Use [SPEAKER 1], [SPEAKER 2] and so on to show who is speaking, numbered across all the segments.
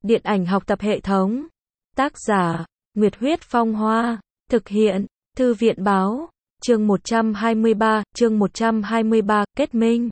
[SPEAKER 1] Điện ảnh học tập hệ thống. Tác giả, Nguyệt Huyết Phong Hoa. Thực hiện, Thư viện báo. Chương 123, kết minh.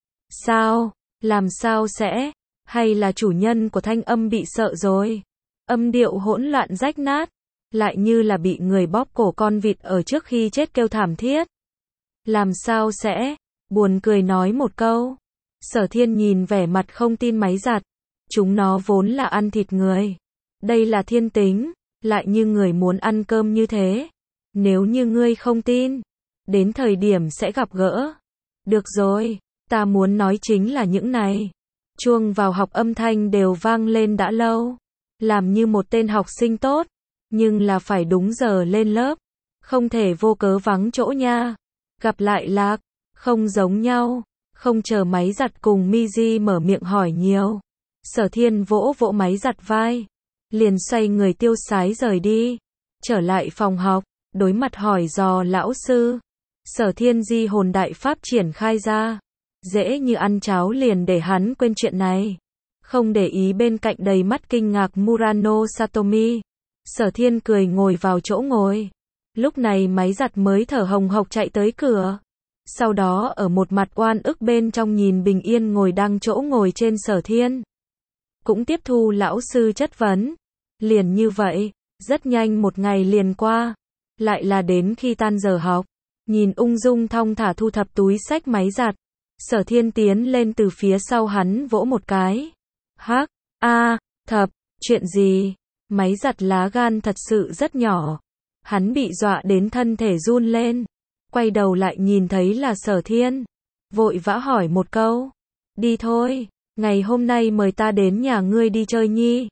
[SPEAKER 1] Sao? Làm sao sẽ? Hay là chủ nhân của thanh âm bị sợ rồi? Âm điệu hỗn loạn rách nát, lại như là bị người bóp cổ con vịt ở trước khi chết kêu thảm thiết. Làm sao sẽ? Buồn cười nói một câu. Sở Thiên nhìn vẻ mặt không tin máy giặt. Chúng nó vốn là ăn thịt người. Đây là thiên tính, lại như người muốn ăn cơm như thế. Nếu như ngươi không tin, đến thời điểm sẽ gặp gỡ. Được rồi, ta muốn nói chính là những này. Chuông vào học âm thanh đều vang lên đã lâu. Làm như một tên học sinh tốt, nhưng là phải đúng giờ lên lớp. Không thể vô cớ vắng chỗ nha. Gặp lại Lạc, không giống nhau. Không chờ máy giặt cùng Miji mở miệng hỏi nhiều. Sở Thiên vỗ vỗ máy giặt vai, liền xoay người tiêu sái rời đi. Trở lại phòng học, đối mặt hỏi dò lão sư. Sở Thiên di hồn đại pháp triển khai ra. Dễ như ăn cháo liền để hắn quên chuyện này. Không để ý bên cạnh đầy mắt kinh ngạc Murano Satomi. Sở Thiên cười ngồi vào chỗ ngồi. Lúc này máy giặt mới thở hồng hộc chạy tới cửa. Sau đó ở một mặt oan ức bên trong nhìn bình yên ngồi đang chỗ ngồi trên Sở Thiên. Cũng tiếp thu lão sư chất vấn. Liền như vậy, rất nhanh một ngày liền qua. Lại là đến khi tan giờ học. Nhìn ung dung thong thả thu thập túi xách máy giặt. Sở Thiên tiến lên từ phía sau hắn vỗ một cái. Hắc, thập, chuyện gì? Máy giặt lá gan thật sự rất nhỏ. Hắn bị dọa đến thân thể run lên. Quay đầu lại nhìn thấy là Sở Thiên. Vội vã hỏi một câu. Đi thôi, ngày hôm nay mời ta đến nhà ngươi đi chơi nhi.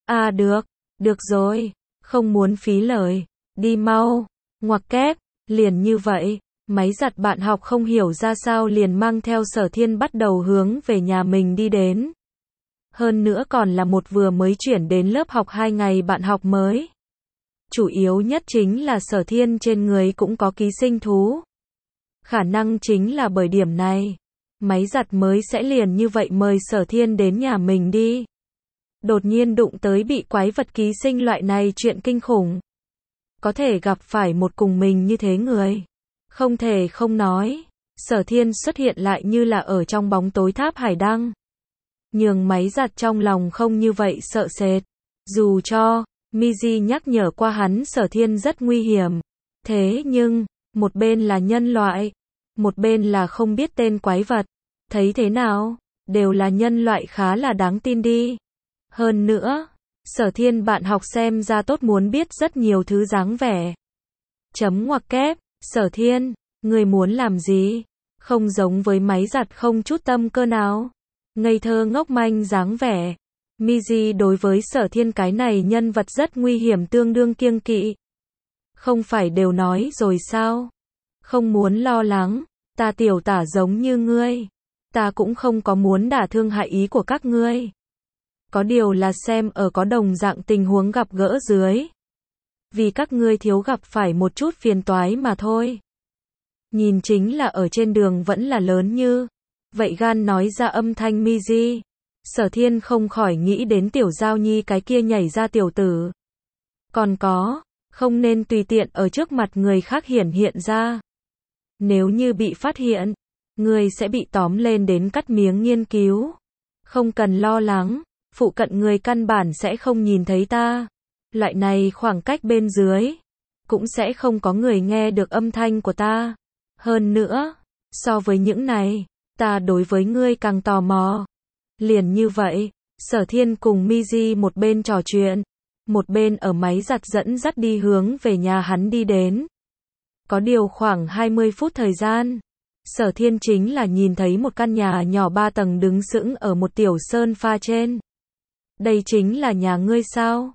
[SPEAKER 1] Được rồi, không muốn phí lời. Đi mau, ngoặc kép, liền như vậy. Máy giặt bạn học không hiểu ra sao liền mang theo Sở Thiên bắt đầu hướng về nhà mình đi đến. Hơn nữa còn là một vừa mới chuyển đến lớp học 2 ngày bạn học mới. Chủ yếu nhất chính là Sở Thiên trên người cũng có ký sinh thú. Khả năng chính là bởi điểm này. Máy giặt mới sẽ liền như vậy mời Sở Thiên đến nhà mình đi. Đột nhiên đụng tới bị quái vật ký sinh loại này chuyện kinh khủng. Có thể gặp phải một cùng mình như thế người. Không thể không nói. Sở Thiên xuất hiện lại như là ở trong bóng tối tháp hải đăng. Nhường máy giặt trong lòng không như vậy sợ sệt. Dù cho Miji nhắc nhở qua hắn Sở Thiên rất nguy hiểm. Thế nhưng, một bên là nhân loại, một bên là không biết tên quái vật. Thấy thế nào, đều là nhân loại khá là đáng tin đi. Hơn nữa, Sở Thiên bạn học xem ra tốt muốn biết rất nhiều thứ dáng vẻ. Chấm ngoặc kép, Sở Thiên, người muốn làm gì? Không giống với máy giặt không chút tâm cơ nào. Ngây thơ ngốc manh dáng vẻ. Miji đối với Sở Thiên cái này nhân vật rất nguy hiểm tương đương kiêng kỵ. Không phải đều nói rồi sao? Không muốn lo lắng, ta tiểu tả giống như ngươi. Ta cũng không có muốn đả thương hại ý của các ngươi. Có điều là xem ở có đồng dạng tình huống gặp gỡ dưới. Vì các ngươi thiếu gặp phải một chút phiền toái mà thôi. Nhìn chính là ở trên đường vẫn là lớn như. Vậy gan nói ra âm thanh Miji. Sở Thiên không khỏi nghĩ đến tiểu giao nhi cái kia nhảy ra tiểu tử. Còn có, không nên tùy tiện ở trước mặt người khác hiển hiện ra. Nếu như bị phát hiện, người sẽ bị tóm lên đến cắt miếng nghiên cứu. Không cần lo lắng, phụ cận người căn bản sẽ không nhìn thấy ta. Loại này khoảng cách bên dưới, cũng sẽ không có người nghe được âm thanh của ta. Hơn nữa, so với những này, ta đối với ngươi càng tò mò. Liền như vậy, Sở Thiên cùng Miji một bên trò chuyện, một bên ở máy giặt dẫn dắt đi hướng về nhà hắn đi đến. Có điều khoảng 20 phút thời gian, Sở Thiên chính là nhìn thấy một căn nhà nhỏ 3 tầng đứng sững ở một tiểu sơn pha trên. Đây chính là nhà ngươi sao?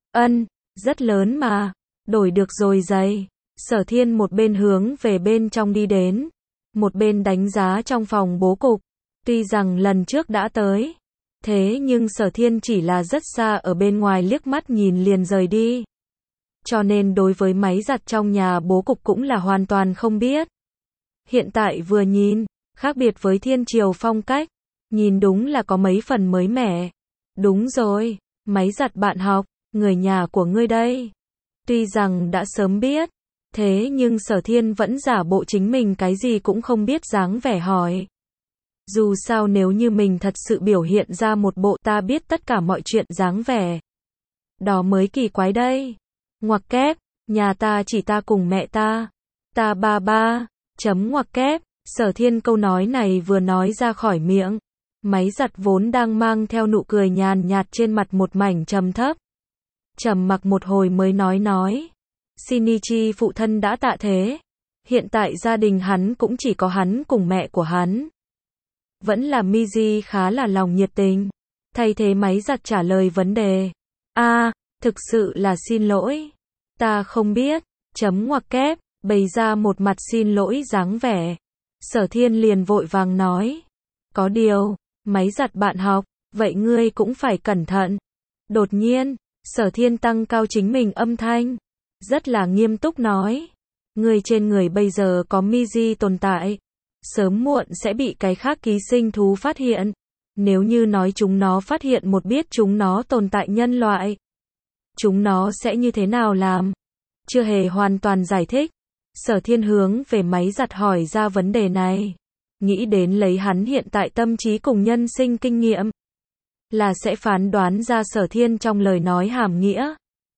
[SPEAKER 1] Rất lớn mà, đổi được rồi giày. Sở Thiên một bên hướng về bên trong đi đến, một bên đánh giá trong phòng bố cục. Tuy rằng lần trước đã tới, thế nhưng Sở Thiên chỉ là rất xa ở bên ngoài liếc mắt nhìn liền rời đi. Cho nên đối với máy giặt trong nhà bố cục cũng là hoàn toàn không biết. Hiện tại vừa nhìn, khác biệt với thiên triều phong cách, nhìn đúng là có mấy phần mới mẻ. Đúng rồi, Máy giặt bạn học, người nhà của ngươi đây. Tuy rằng đã sớm biết, thế nhưng Sở Thiên vẫn giả bộ chính mình cái gì cũng không biết dáng vẻ hỏi. Dù sao nếu như mình thật sự biểu hiện ra một bộ ta biết tất cả mọi chuyện dáng vẻ, đó mới kỳ quái đây. Ngoặc kép, nhà ta chỉ ta cùng mẹ ta. Ta ba ba, chấm ngoặc kép, Sở Thiên câu nói này vừa nói ra khỏi miệng. Máy giặt vốn đang mang theo nụ cười nhàn nhạt trên mặt một mảnh trầm thấp. Trầm mặc một hồi mới nói. Shinichi phụ thân đã tạ thế. Hiện tại gia đình hắn cũng chỉ có hắn cùng mẹ của hắn. Vẫn là Miji khá là lòng nhiệt tình. Thay thế máy giặt trả lời vấn đề. Thực sự là xin lỗi. Ta không biết, chấm ngoặc kép, bày ra một mặt xin lỗi dáng vẻ. Sở Thiên liền vội vàng nói. Có điều, máy giặt bạn học, vậy ngươi cũng phải cẩn thận. Đột nhiên, Sở Thiên tăng cao chính mình âm thanh. Rất là nghiêm túc nói. Ngươi trên người bây giờ có Miji tồn tại. Sớm muộn sẽ bị cái khác ký sinh thú phát hiện. Nếu như nói chúng nó phát hiện một biết chúng nó tồn tại nhân loại, chúng nó sẽ như thế nào làm? Chưa hề hoàn toàn giải thích. Sở Thiên hướng về máy giặt hỏi ra vấn đề này. Nghĩ đến lấy hắn hiện tại tâm trí cùng nhân sinh kinh nghiệm, là sẽ phán đoán ra Sở Thiên trong lời nói hàm nghĩa.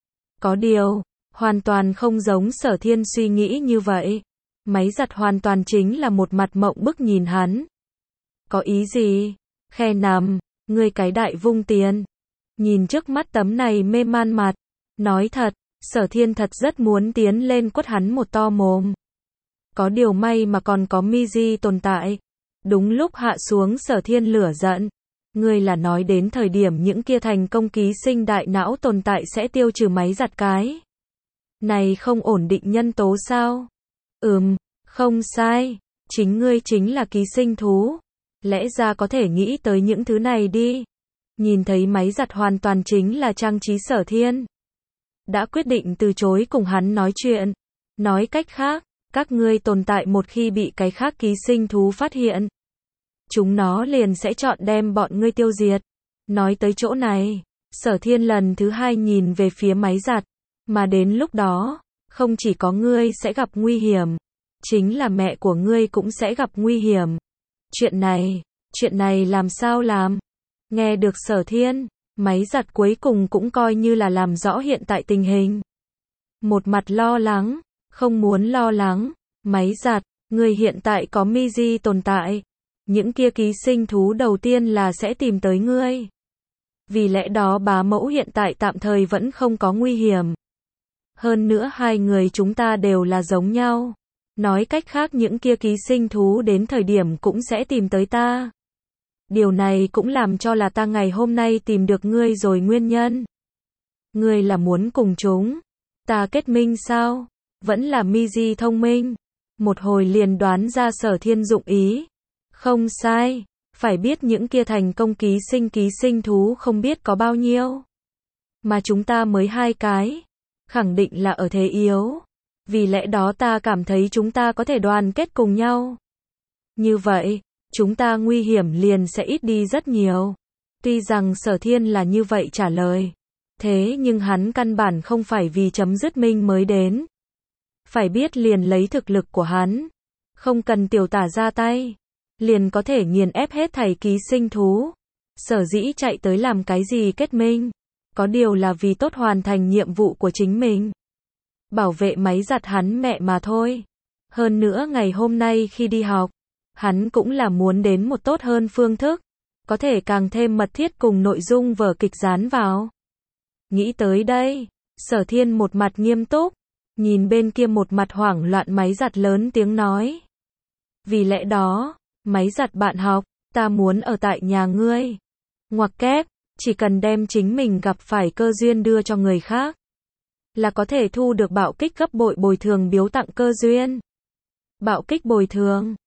[SPEAKER 1] Có điều, hoàn toàn không giống Sở Thiên suy nghĩ như vậy. Máy giặt hoàn toàn chính là một mặt mộng bức nhìn hắn. Có ý gì? Khe nằm, ngươi cái đại vung tiền. Nhìn trước mắt tấm này mê man mặt. Nói thật, Sở Thiên thật rất muốn tiến lên quất hắn một to mồm. Có điều may mà còn có Miji tồn tại. Đúng lúc hạ xuống Sở Thiên lửa giận. Ngươi là nói đến thời điểm những kia thành công ký sinh đại não tồn tại sẽ tiêu trừ máy giặt cái này không ổn định nhân tố sao? Không sai. Chính ngươi chính là ký sinh thú. Lẽ ra có thể nghĩ tới những thứ này đi. Nhìn thấy máy giặt hoàn toàn chính là trang trí Sở Thiên. Đã quyết định từ chối cùng hắn nói chuyện. Nói cách khác, các ngươi tồn tại một khi bị cái khác ký sinh thú phát hiện, chúng nó liền sẽ chọn đem bọn ngươi tiêu diệt. Nói tới chỗ này, Sở Thiên lần thứ hai nhìn về phía máy giặt. Mà đến lúc đó, không chỉ có ngươi sẽ gặp nguy hiểm, chính là mẹ của ngươi cũng sẽ gặp nguy hiểm. Chuyện này làm sao làm? Nghe được Sở Thiên, máy giặt cuối cùng cũng coi như là làm rõ hiện tại tình hình. Một mặt lo lắng, không muốn lo lắng. Máy giặt, ngươi hiện tại có Miji tồn tại. Những kia ký sinh thú đầu tiên là sẽ tìm tới ngươi. Vì lẽ đó bá mẫu hiện tại tạm thời vẫn không có nguy hiểm. Hơn nữa hai người chúng ta đều là giống nhau. Nói cách khác những kia ký sinh thú đến thời điểm cũng sẽ tìm tới ta. Điều này cũng làm cho là ta ngày hôm nay tìm được ngươi rồi nguyên nhân. Ngươi là muốn cùng chúng ta kết minh sao? Vẫn là Miji thông minh. Một hồi liền đoán ra Sở Thiên dụng ý. Không sai, phải biết những kia thành công ký sinh thú không biết có bao nhiêu. Mà chúng ta mới 2 cái. Khẳng định là ở thế yếu. Vì lẽ đó ta cảm thấy chúng ta có thể đoàn kết cùng nhau. Như vậy, chúng ta nguy hiểm liền sẽ ít đi rất nhiều. Tuy rằng Sở Thiên là như vậy trả lời. Thế nhưng hắn căn bản không phải vì chấm dứt minh mới đến. Phải biết liền lấy thực lực của hắn. Không cần tiểu tả ra tay. Liền có thể nghiền ép hết thảy ký sinh thú. Sở dĩ chạy tới làm cái gì kết minh. Có điều là vì tốt hoàn thành nhiệm vụ của chính mình. Bảo vệ máy giặt hắn mẹ mà thôi. Hơn nữa ngày hôm nay khi đi học, hắn cũng là muốn đến một tốt hơn phương thức. Có thể càng thêm mật thiết cùng nội dung vở kịch dán vào. Nghĩ tới đây, Sở Thiên một mặt nghiêm túc. Nhìn bên kia một mặt hoảng loạn máy giặt lớn tiếng nói. Vì lẽ đó, máy giặt bạn học, ta muốn ở tại nhà ngươi. Ngoặc kép, chỉ cần đem chính mình gặp phải cơ duyên đưa cho người khác, là có thể thu được bạo kích gấp bội bồi thường biếu tặng cơ duyên. Bạo kích bồi thường.